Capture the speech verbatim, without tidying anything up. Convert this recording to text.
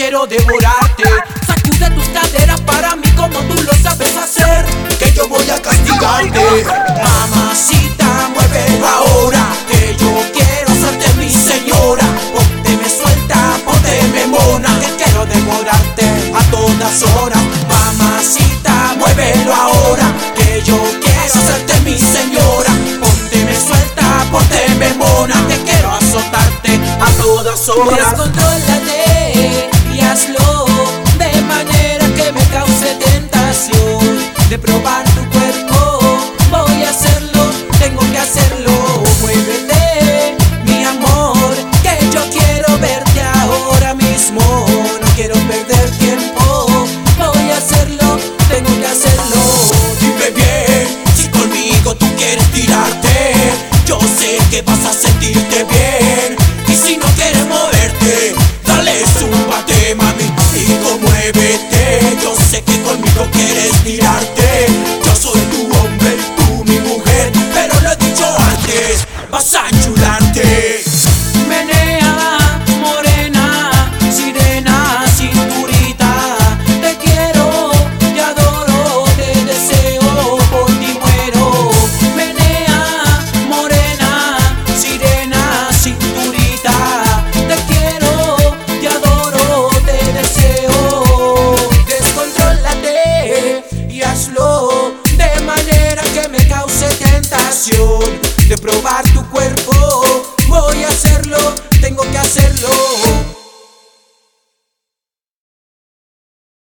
quiero devorarte. Sacude tus caderas para mí como tú lo sabes hacer, que yo voy a castigarte. Mamacita, muévelo ahora, que yo quiero hacerte mi señora. Pónteme suelta, pónteme mona, que quiero devorarte a todas horas. Mamacita, muévelo ahora, que yo quiero hacerte mi señora. Pónteme suelta, pónteme mona, que quiero azotarte a todas horas. Descontrólate y hazlo de manera que me cause tentación de probar tu cuerpo. Voy a hacerlo, tengo que hacerlo. Muévete, mi amor, que yo quiero verte ahora mismo. No quiero perder tiempo. Voy a hacerlo, tengo que hacerlo. Dime bien, si conmigo tú quieres tirarte, yo sé que vas a sentirte bien. Y si no quieres moverte, dale zúmbate, mami, digo muévete. Yo sé que conmigo quieres tirarte, yo soy tu hombre y tú mi mujer, pero lo he dicho antes, vas a enchularte. Menea, morena, sirena, cinturita. Te quiero, te adoro, te deseo, por ti muero. Menea, morena, sirena, cinturita. Te quiero, te adoro, te deseo. Descontrólate y hazlo de manera que me cause tentación de probar tu cuerpo.